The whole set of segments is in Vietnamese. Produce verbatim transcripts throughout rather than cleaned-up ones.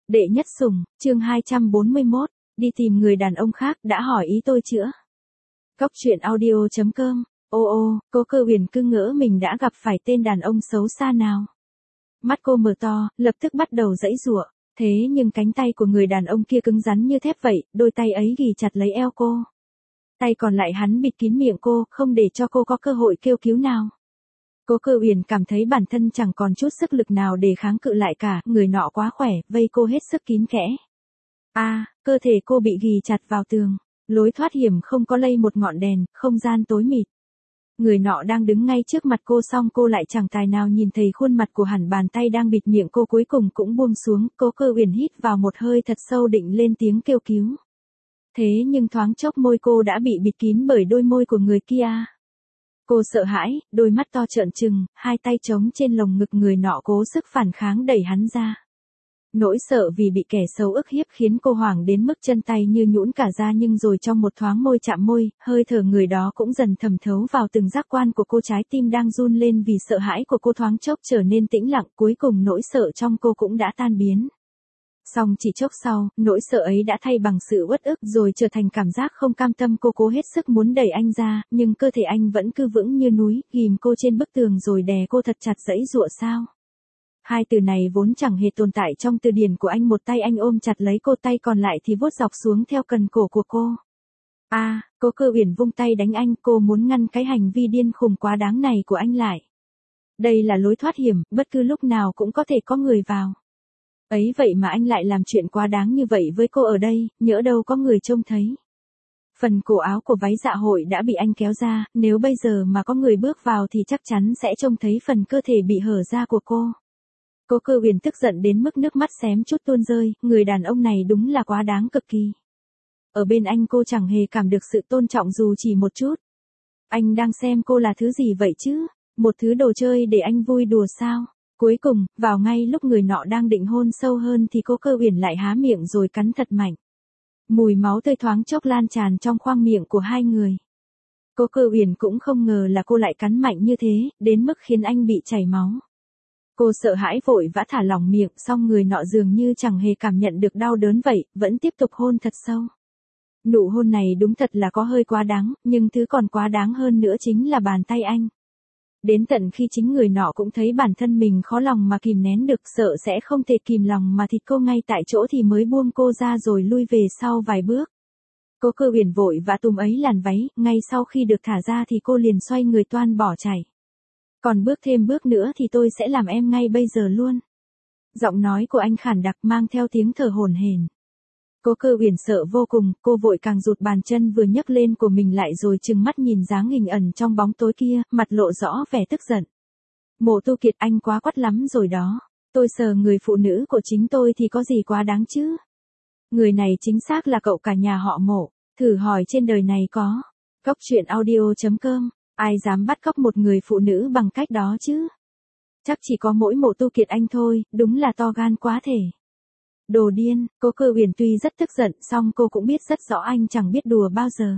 Đệ nhất sủng, chương hai trăm bốn mươi mốt, đi tìm người đàn ông khác đã hỏi ý tôi chữa. Cóc truyện audio chấm com, ô ô, cô Cơ Huyền cứ ngỡ mình đã gặp phải tên đàn ông xấu xa nào. Mắt cô mở to, lập tức bắt đầu giãy giụa, thế nhưng cánh tay của người đàn ông kia cứng rắn như thép vậy, đôi tay ấy ghì chặt lấy eo cô. Tay còn lại hắn bịt kín miệng cô, không để cho cô có cơ hội kêu cứu nào. Cố Cơ Huyền cảm thấy bản thân chẳng còn chút sức lực nào để kháng cự lại cả, người nọ quá khỏe, vây cô hết sức kín kẽ. A, à, cơ thể cô bị ghì chặt vào tường, lối thoát hiểm không có lây một ngọn đèn, không gian tối mịt. Người nọ đang đứng ngay trước mặt cô song cô lại chẳng tài nào nhìn thấy khuôn mặt của hẳn bàn tay đang bịt miệng cô cuối cùng cũng buông xuống, Cố Cơ Huyền hít vào một hơi thật sâu định lên tiếng kêu cứu. Thế nhưng thoáng chốc môi cô đã bị bịt kín bởi đôi môi của người kia. Cô sợ hãi, đôi mắt to trợn trừng, hai tay trống trên lồng ngực người nọ cố sức phản kháng đẩy hắn ra. Nỗi sợ vì bị kẻ xấu ức hiếp khiến cô hoảng đến mức chân tay như nhũn cả ra nhưng rồi trong một thoáng môi chạm môi, hơi thở người đó cũng dần thẩm thấu vào từng giác quan của cô, trái tim đang run lên vì sợ hãi của cô thoáng chốc trở nên tĩnh lặng, cuối cùng nỗi sợ trong cô cũng đã tan biến. Song chỉ chốc sau, nỗi sợ ấy đã thay bằng sự uất ức rồi trở thành cảm giác không cam tâm, cô cố hết sức muốn đẩy anh ra, nhưng cơ thể anh vẫn cứ vững như núi, ghìm cô trên bức tường rồi đè cô thật chặt. Giãy giụa sao? Hai từ này vốn chẳng hề tồn tại trong từ điển của anh, một tay anh ôm chặt lấy cô, tay còn lại thì vuốt dọc xuống theo cần cổ của cô. A, à, Cố Cơ Huyền vung tay đánh anh, cô muốn ngăn cái hành vi điên khùng quá đáng này của anh lại. Đây là lối thoát hiểm, bất cứ lúc nào cũng có thể có người vào. Ấy vậy mà anh lại làm chuyện quá đáng như vậy với cô ở đây, nhỡ đâu có người trông thấy. Phần cổ áo của váy dạ hội đã bị anh kéo ra, nếu bây giờ mà có người bước vào thì chắc chắn sẽ trông thấy phần cơ thể bị hở ra của cô. Cố Cơ Huyền tức giận đến mức nước mắt xém chút tuôn rơi, người đàn ông này đúng là quá đáng cực kỳ. Ở bên anh cô chẳng hề cảm được sự tôn trọng dù chỉ một chút. Anh đang xem cô là thứ gì vậy chứ? Một thứ đồ chơi để anh vui đùa sao? Cuối cùng, vào ngay lúc người nọ đang định hôn sâu hơn thì Cố Cơ Huyền lại há miệng rồi cắn thật mạnh. Mùi máu tươi thoáng chốc lan tràn trong khoang miệng của hai người. Cố Cơ Huyền cũng không ngờ là cô lại cắn mạnh như thế, đến mức khiến anh bị chảy máu. Cô sợ hãi vội vã thả lỏng miệng, song người nọ dường như chẳng hề cảm nhận được đau đớn vậy, vẫn tiếp tục hôn thật sâu. Nụ hôn này đúng thật là có hơi quá đáng, nhưng thứ còn quá đáng hơn nữa chính là bàn tay anh. Đến tận khi chính người nọ cũng thấy bản thân mình khó lòng mà kìm nén được, sợ sẽ không thể kìm lòng mà thịt cô ngay tại chỗ thì mới buông cô ra rồi lui về sau vài bước. Cố Cơ Huyền vội vã túm ấy làn váy, ngay sau khi được thả ra thì cô liền xoay người toan bỏ chạy. Còn bước thêm bước nữa thì tôi sẽ làm em ngay bây giờ luôn. Giọng nói của anh khản đặc mang theo tiếng thở hổn hển. Cố Cơ Huyền sợ vô cùng, cô vội càng rụt bàn chân vừa nhấc lên của mình lại rồi trừng mắt nhìn dáng hình ẩn trong bóng tối kia, mặt lộ rõ vẻ tức giận. Mộ Tu Kiệt, anh quá quắt lắm rồi đó. Tôi sờ người phụ nữ của chính tôi thì có gì quá đáng chứ? Người này chính xác là cậu cả nhà họ Mộ, thử hỏi trên đời này có. Cóc truyện audio chấm com, ai dám bắt cóc một người phụ nữ bằng cách đó chứ? Chắc chỉ có mỗi Mộ Tu Kiệt anh thôi, đúng là to gan quá thể. Đồ điên, Cố Cơ Huyền tuy rất tức giận song cô cũng biết rất rõ anh chẳng biết đùa bao giờ.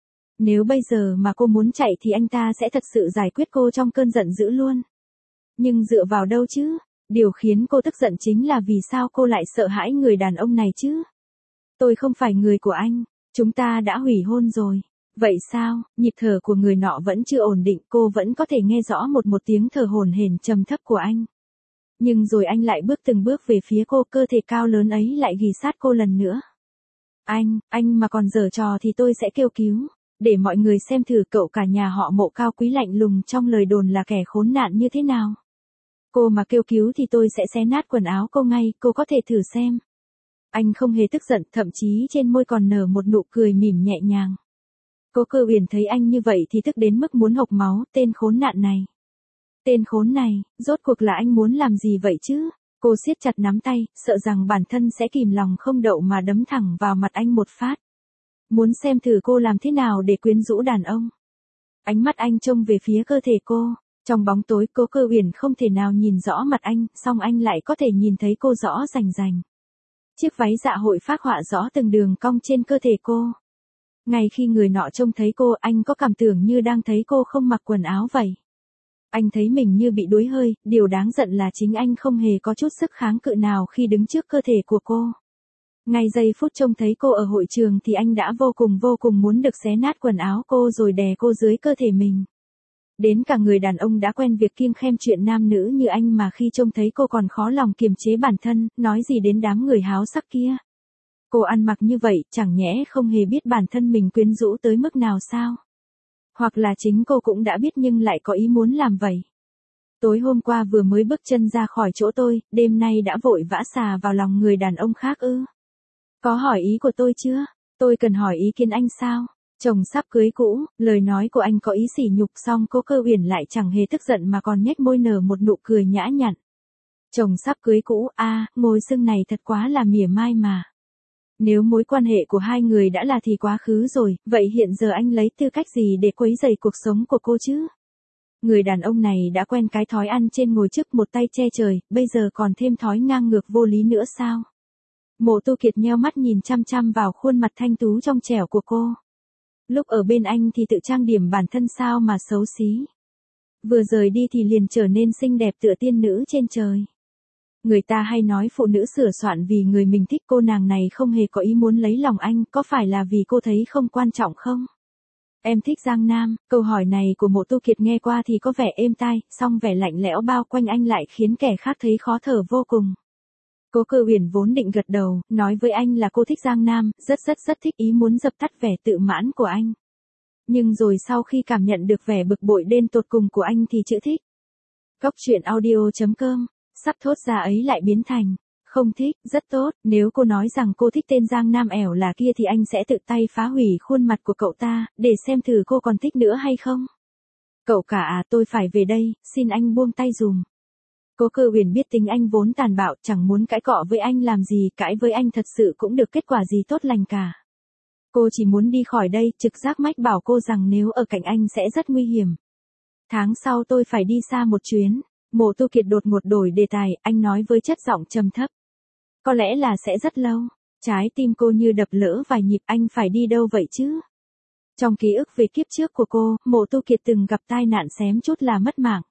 Nếu bây giờ mà cô muốn chạy thì anh ta sẽ thật sự giải quyết cô trong cơn giận dữ luôn. Nhưng dựa vào đâu chứ? Điều khiến cô tức giận chính là vì sao cô lại sợ hãi người đàn ông này chứ? Tôi không phải người của anh, chúng ta đã hủy hôn rồi. Vậy sao? Nhịp thở của người nọ vẫn chưa ổn định, cô vẫn có thể nghe rõ một một tiếng thở hổn hển trầm thấp của anh. Nhưng rồi anh lại bước từng bước về phía cô, cơ thể cao lớn ấy lại ghì sát cô lần nữa. Anh, anh mà còn giở trò thì tôi sẽ kêu cứu, để mọi người xem thử cậu cả nhà họ Mộ cao quý lạnh lùng trong lời đồn là kẻ khốn nạn như thế nào. Cô mà kêu cứu thì tôi sẽ xé nát quần áo cô ngay, cô có thể thử xem. Anh không hề tức giận, thậm chí trên môi còn nở một nụ cười mỉm nhẹ nhàng. Cố Cơ Huyền thấy anh như vậy thì tức đến mức muốn hộc máu, tên khốn nạn này. Tên khốn này, rốt cuộc là anh muốn làm gì vậy chứ? Cô siết chặt nắm tay, sợ rằng bản thân sẽ kìm lòng không đậu mà đấm thẳng vào mặt anh một phát. Muốn xem thử cô làm thế nào để quyến rũ đàn ông. Ánh mắt anh trông về phía cơ thể cô. Trong bóng tối, Cố Cơ Huyền không thể nào nhìn rõ mặt anh, song anh lại có thể nhìn thấy cô rõ rành rành. Chiếc váy dạ hội phác họa rõ từng đường cong trên cơ thể cô. Ngay khi người nọ trông thấy cô, anh có cảm tưởng như đang thấy cô không mặc quần áo vậy. Anh thấy mình như bị đuối hơi, điều đáng giận là chính anh không hề có chút sức kháng cự nào khi đứng trước cơ thể của cô. Ngay giây phút trông thấy cô ở hội trường thì anh đã vô cùng vô cùng muốn được xé nát quần áo cô rồi đè cô dưới cơ thể mình. Đến cả người đàn ông đã quen việc kiêng khem chuyện nam nữ như anh mà khi trông thấy cô còn khó lòng kiềm chế bản thân, nói gì đến đám người háo sắc kia. Cô ăn mặc như vậy, chẳng nhẽ không hề biết bản thân mình quyến rũ tới mức nào sao? Hoặc là chính cô cũng đã biết nhưng lại có ý muốn làm vậy. Tối hôm qua vừa mới bước chân ra khỏi chỗ tôi, đêm nay đã vội vã xà vào lòng người đàn ông khác ư? Có hỏi ý của tôi chưa? Tôi cần hỏi ý kiến anh sao? Chồng sắp cưới cũ, lời nói của anh có ý sỉ nhục, xong cô Cơ Uyển lại chẳng hề tức giận mà còn nhếch môi nở một nụ cười nhã nhặn. Chồng sắp cưới cũ, a, à, ngôi xưng này thật quá là mỉa mai mà. Nếu mối quan hệ của hai người đã là thì quá khứ rồi, vậy hiện giờ anh lấy tư cách gì để quấy rầy cuộc sống của cô chứ? Người đàn ông này đã quen cái thói ăn trên ngồi trước một tay che trời, bây giờ còn thêm thói ngang ngược vô lý nữa sao? Mộ Tu Kiệt nheo mắt nhìn chăm chăm vào khuôn mặt thanh tú trong trẻo của cô. Lúc ở bên anh thì tự trang điểm bản thân sao mà xấu xí. Vừa rời đi thì liền trở nên xinh đẹp tựa tiên nữ trên trời. Người ta hay nói phụ nữ sửa soạn vì người mình thích, cô nàng này không hề có ý muốn lấy lòng anh, có phải là vì cô thấy không quan trọng không? Em thích Giang Nam, câu hỏi này của Mộ Tu Kiệt nghe qua thì có vẻ êm tai, song vẻ lạnh lẽo bao quanh anh lại khiến kẻ khác thấy khó thở vô cùng. Cố Cơ Uyển vốn định gật đầu, nói với anh là cô thích Giang Nam, rất rất rất thích, ý muốn dập tắt vẻ tự mãn của anh. Nhưng rồi sau khi cảm nhận được vẻ bực bội đến tột cùng của anh thì chữ thích. Cốc truyện audio chấm com, sắp thốt ra ấy lại biến thành, không thích, rất tốt, nếu cô nói rằng cô thích tên Giang Nam ẻo là kia thì anh sẽ tự tay phá hủy khuôn mặt của cậu ta, để xem thử cô còn thích nữa hay không. Cậu cả à, tôi phải về đây, xin anh buông tay dùm. Cố Cơ Uyển biết tính anh vốn tàn bạo, chẳng muốn cãi cọ với anh làm gì, cãi với anh thật sự cũng được kết quả gì tốt lành cả. Cô chỉ muốn đi khỏi đây, trực giác mách bảo cô rằng nếu ở cạnh anh sẽ rất nguy hiểm. Tháng sau tôi phải đi xa một chuyến. Mộ Tu Kiệt đột ngột đổi đề tài, anh nói với chất giọng trầm thấp. Có lẽ là sẽ rất lâu. Trái tim cô như đập lỡ vài nhịp, anh phải đi đâu vậy chứ? Trong ký ức về kiếp trước của cô, Mộ Tu Kiệt từng gặp tai nạn xém chút là mất mạng.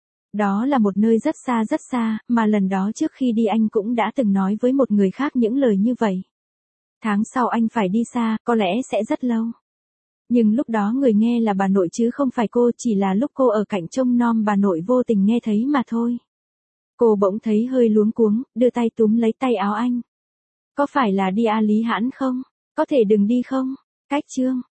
Đó là một nơi rất xa rất xa, mà lần đó trước khi đi anh cũng đã từng nói với một người khác những lời như vậy. Tháng sau anh phải đi xa, có lẽ sẽ rất lâu. Nhưng lúc đó người nghe là bà nội chứ không phải cô, chỉ là lúc cô ở cạnh trông nom bà nội vô tình nghe thấy mà thôi. Cô bỗng thấy hơi luống cuống, đưa tay túm lấy tay áo anh. Có phải là đi A Lý Hãn không? Có thể đừng đi không? Cách chương.